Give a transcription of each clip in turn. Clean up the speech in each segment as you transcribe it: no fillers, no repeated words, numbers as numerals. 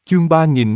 Chương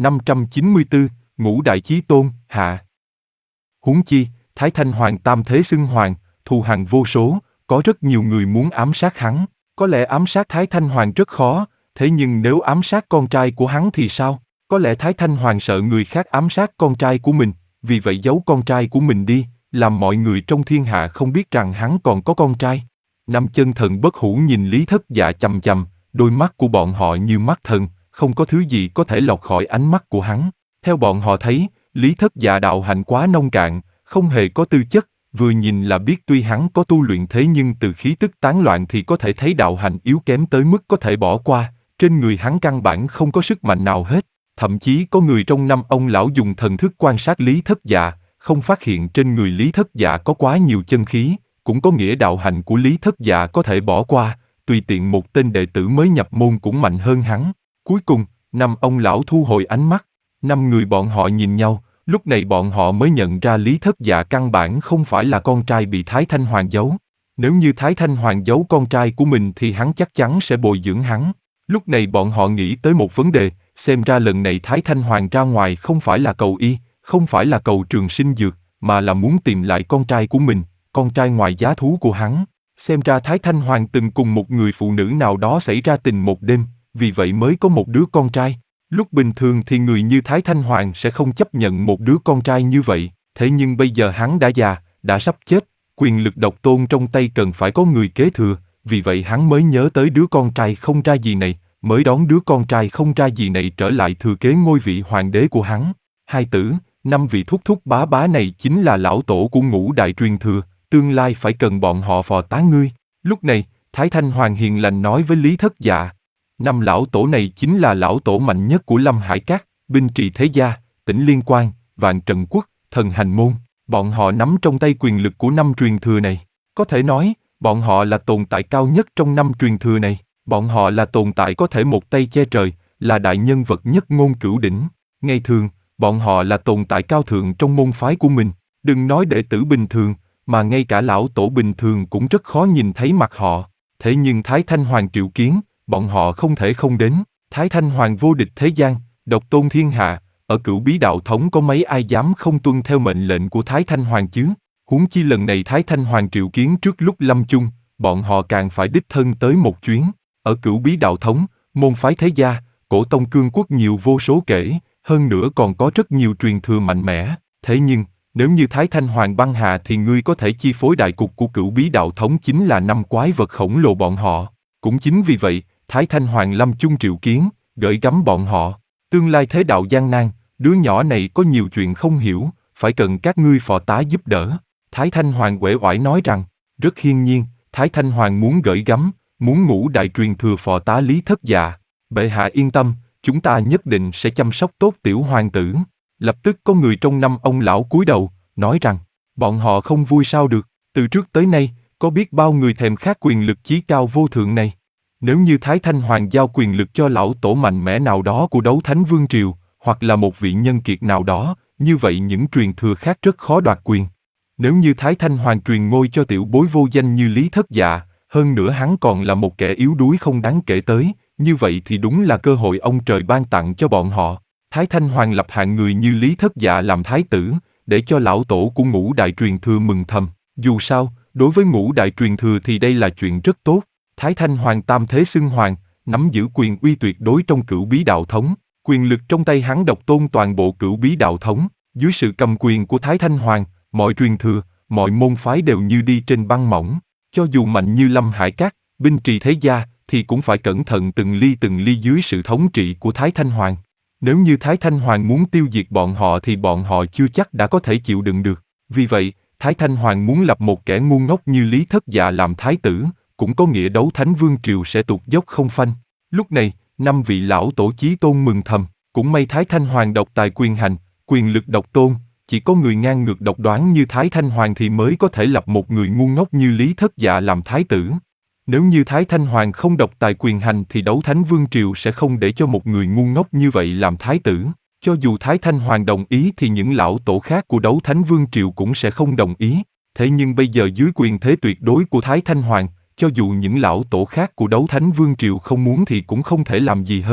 3594, Ngũ Đại Chí Tôn, hạ. Huống chi, Thái Thanh Hoàng tam thế xưng hoàng, thù hằn vô số, có rất nhiều người muốn ám sát hắn. Có lẽ ám sát Thái Thanh Hoàng rất khó, thế nhưng nếu ám sát con trai của hắn thì sao? Có lẽ Thái Thanh Hoàng sợ người khác ám sát con trai của mình, vì vậy giấu con trai của mình đi, làm mọi người trong thiên hạ không biết rằng hắn còn có con trai. Năm chân thần bất hủ nhìn Lý Thất Dạ chằm chằm, đôi mắt của bọn họ như mắt thần, không có thứ gì có thể lọt khỏi ánh mắt của hắn. Theo bọn họ thấy, Lý Thất Dạ đạo hạnh quá nông cạn, không hề có tư chất, vừa nhìn là biết tuy hắn có tu luyện thế nhưng từ khí tức tán loạn thì có thể thấy đạo hạnh yếu kém tới mức có thể bỏ qua, trên người hắn căn bản không có sức mạnh nào hết. Thậm chí có người trong năm ông lão dùng thần thức quan sát Lý Thất Dạ, không phát hiện trên người Lý Thất Dạ có quá nhiều chân khí, cũng có nghĩa đạo hạnh của Lý Thất Dạ có thể bỏ qua, tùy tiện một tên đệ tử mới nhập môn cũng mạnh hơn hắn. Cuối cùng, năm ông lão thu hồi ánh mắt, năm người bọn họ nhìn nhau, lúc này bọn họ mới nhận ra Lý Thất Dạ căn bản không phải là con trai bị Thái Thanh Hoàng giấu. Nếu như Thái Thanh Hoàng giấu con trai của mình thì hắn chắc chắn sẽ bồi dưỡng hắn. Lúc này bọn họ nghĩ tới một vấn đề, xem ra lần này Thái Thanh Hoàng ra ngoài không phải là cầu y, không phải là cầu trường sinh dược, mà là muốn tìm lại con trai của mình, con trai ngoài giá thú của hắn. Xem ra Thái Thanh Hoàng từng cùng một người phụ nữ nào đó xảy ra tình một đêm, vì vậy mới có một đứa con trai. Lúc bình thường thì người như Thái Thanh Hoàng sẽ không chấp nhận một đứa con trai như vậy, thế nhưng bây giờ hắn đã già, đã sắp chết, quyền lực độc tôn trong tay cần phải có người kế thừa, vì vậy hắn mới nhớ tới đứa con trai không ra gì này, mới đón đứa con trai không ra gì này trở lại thừa kế ngôi vị hoàng đế của hắn. Hai tử, năm vị thúc thúc bá bá này chính là lão tổ của Ngũ Đại truyền thừa, tương lai phải cần bọn họ phò tá ngươi. Lúc này, Thái Thanh Hoàng hiền lành nói với Lý Thất Dạ. Năm lão tổ này chính là lão tổ mạnh nhất của Lâm Hải Các, Binh Trì Thế Gia, Tỉnh Liên Quan, Vạn Trần Quốc, Thần Hành Môn. Bọn họ nắm trong tay quyền lực của năm truyền thừa này. Có thể nói, bọn họ là tồn tại cao nhất trong năm truyền thừa này. Bọn họ là tồn tại có thể một tay che trời, là đại nhân vật nhất ngôn cửu đỉnh. Ngày thường, bọn họ là tồn tại cao thượng trong môn phái của mình. Đừng nói đệ tử bình thường, mà ngay cả lão tổ bình thường cũng rất khó nhìn thấy mặt họ. Thế nhưng Thái Thanh Hoàng triệu kiến, bọn họ không thể không đến. Thái Thanh Hoàng vô địch thế gian, độc tôn thiên hạ, ở Cửu Bí Đạo Thống có mấy ai dám không tuân theo mệnh lệnh của Thái Thanh Hoàng chứ? Huống chi lần này Thái Thanh Hoàng triệu kiến trước lúc lâm chung, bọn họ càng phải đích thân tới một chuyến. Ở Cửu Bí Đạo Thống, môn phái thế gia, cổ tông cương quốc nhiều vô số kể, hơn nữa còn có rất nhiều truyền thừa mạnh mẽ. Thế nhưng, nếu như Thái Thanh Hoàng băng hà thì ngươi có thể chi phối đại cục của Cửu Bí Đạo Thống chính là năm quái vật khổng lồ bọn họ. Cũng chính vì vậy, Thái Thanh Hoàng lâm chung triệu kiến, gửi gắm bọn họ. Tương lai thế đạo gian nan, đứa nhỏ này có nhiều chuyện không hiểu, phải cần các ngươi phò tá giúp đỡ. Thái Thanh Hoàng uể oải nói rằng, rất hiên nhiên, Thái Thanh Hoàng muốn gửi gắm, muốn Ngũ Đại truyền thừa phò tá Lý Thất Dạ. Bệ hạ yên tâm, chúng ta nhất định sẽ chăm sóc tốt tiểu hoàng tử. Lập tức có người trong năm ông lão cúi đầu, nói rằng, bọn họ không vui sao được, từ trước tới nay, có biết bao người thèm khát quyền lực chí cao vô thượng này. Nếu như Thái Thanh Hoàng giao quyền lực cho lão tổ mạnh mẽ nào đó của Đấu Thánh Vương Triều, hoặc là một vị nhân kiệt nào đó, như vậy những truyền thừa khác rất khó đoạt quyền. Nếu như Thái Thanh Hoàng truyền ngôi cho tiểu bối vô danh như Lý Thất Dạ, hơn nữa hắn còn là một kẻ yếu đuối không đáng kể tới, như vậy thì đúng là cơ hội ông trời ban tặng cho bọn họ. Thái Thanh Hoàng lập hạng người như Lý Thất Dạ làm thái tử, để cho lão tổ của Ngũ Đại truyền thừa mừng thầm. Dù sao, đối với Ngũ Đại truyền thừa thì đây là chuyện rất tốt. Thái Thanh Hoàng tam thế xưng hoàng, nắm giữ quyền uy tuyệt đối trong Cửu Bí Đạo Thống, quyền lực trong tay hắn độc tôn toàn bộ Cửu Bí Đạo Thống. Dưới sự cầm quyền của Thái Thanh Hoàng, mọi truyền thừa, mọi môn phái đều như đi trên băng mỏng. Cho dù mạnh như Lâm Hải Các, Binh Trì Thế Gia, thì cũng phải cẩn thận từng ly dưới sự thống trị của Thái Thanh Hoàng. Nếu như Thái Thanh Hoàng muốn tiêu diệt bọn họ thì bọn họ chưa chắc đã có thể chịu đựng được. Vì vậy, Thái Thanh Hoàng muốn lập một kẻ ngu ngốc như Lý Thất Dạ làm thái tử, cũng có nghĩa Đấu Thánh Vương Triều sẽ tụt dốc không phanh. Lúc này, năm vị lão tổ chí tôn mừng thầm, cũng may Thái Thanh Hoàng độc tài quyền hành, quyền lực độc tôn, chỉ có người ngang ngược độc đoán như Thái Thanh Hoàng thì mới có thể lập một người ngu ngốc như Lý Thất Dạ làm thái tử. Nếu như Thái Thanh Hoàng không độc tài quyền hành thì Đấu Thánh Vương Triều sẽ không để cho một người ngu ngốc như vậy làm thái tử. Cho dù Thái Thanh Hoàng đồng ý thì những lão tổ khác của Đấu Thánh Vương Triều cũng sẽ không đồng ý. Thế nhưng bây giờ dưới quyền thế tuyệt đối của Thái Thanh Hoàng, cho dù những lão tổ khác của Đấu Thánh Vương Triều không muốn thì cũng không thể làm gì hơn,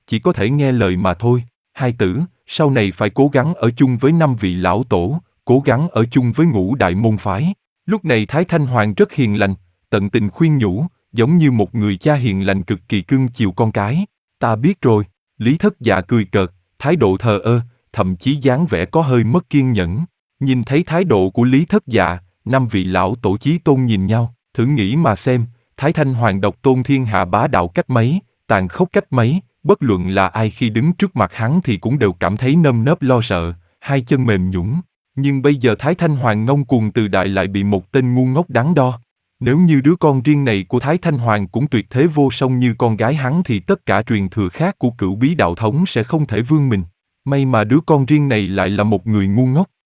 chỉ có thể nghe lời mà thôi. Hai tử, sau này phải cố gắng ở chung với 5 vị lão tổ, cố gắng ở chung với Ngũ đại môn phái. Lúc này Thái Thanh Hoàng rất hiền lành, tận tình khuyên nhủ, giống như một người cha hiền lành cực kỳ cưng chiều con cái. Ta biết rồi, Lý Thất Dạ cười cợt, thái độ thờ ơ, thậm chí dáng vẻ có hơi mất kiên nhẫn. Nhìn thấy thái độ của Lý Thất Dạ, 5 vị lão tổ chí tôn nhìn nhau, thử nghĩ mà xem, Thái Thanh Hoàng độc tôn thiên hạ bá đạo cách mấy, tàn khốc cách mấy, bất luận là ai khi đứng trước mặt hắn thì cũng đều cảm thấy nơm nớp lo sợ, hai chân mềm nhũn. Nhưng bây giờ Thái Thanh Hoàng ngông cuồng từ đại lại bị một tên ngu ngốc đắn đo. Nếu như đứa con riêng này của Thái Thanh Hoàng cũng tuyệt thế vô song như con gái hắn thì tất cả truyền thừa khác của Cửu Bí đạo thống sẽ không thể vươn mình. May mà đứa con riêng này lại là một người ngu ngốc.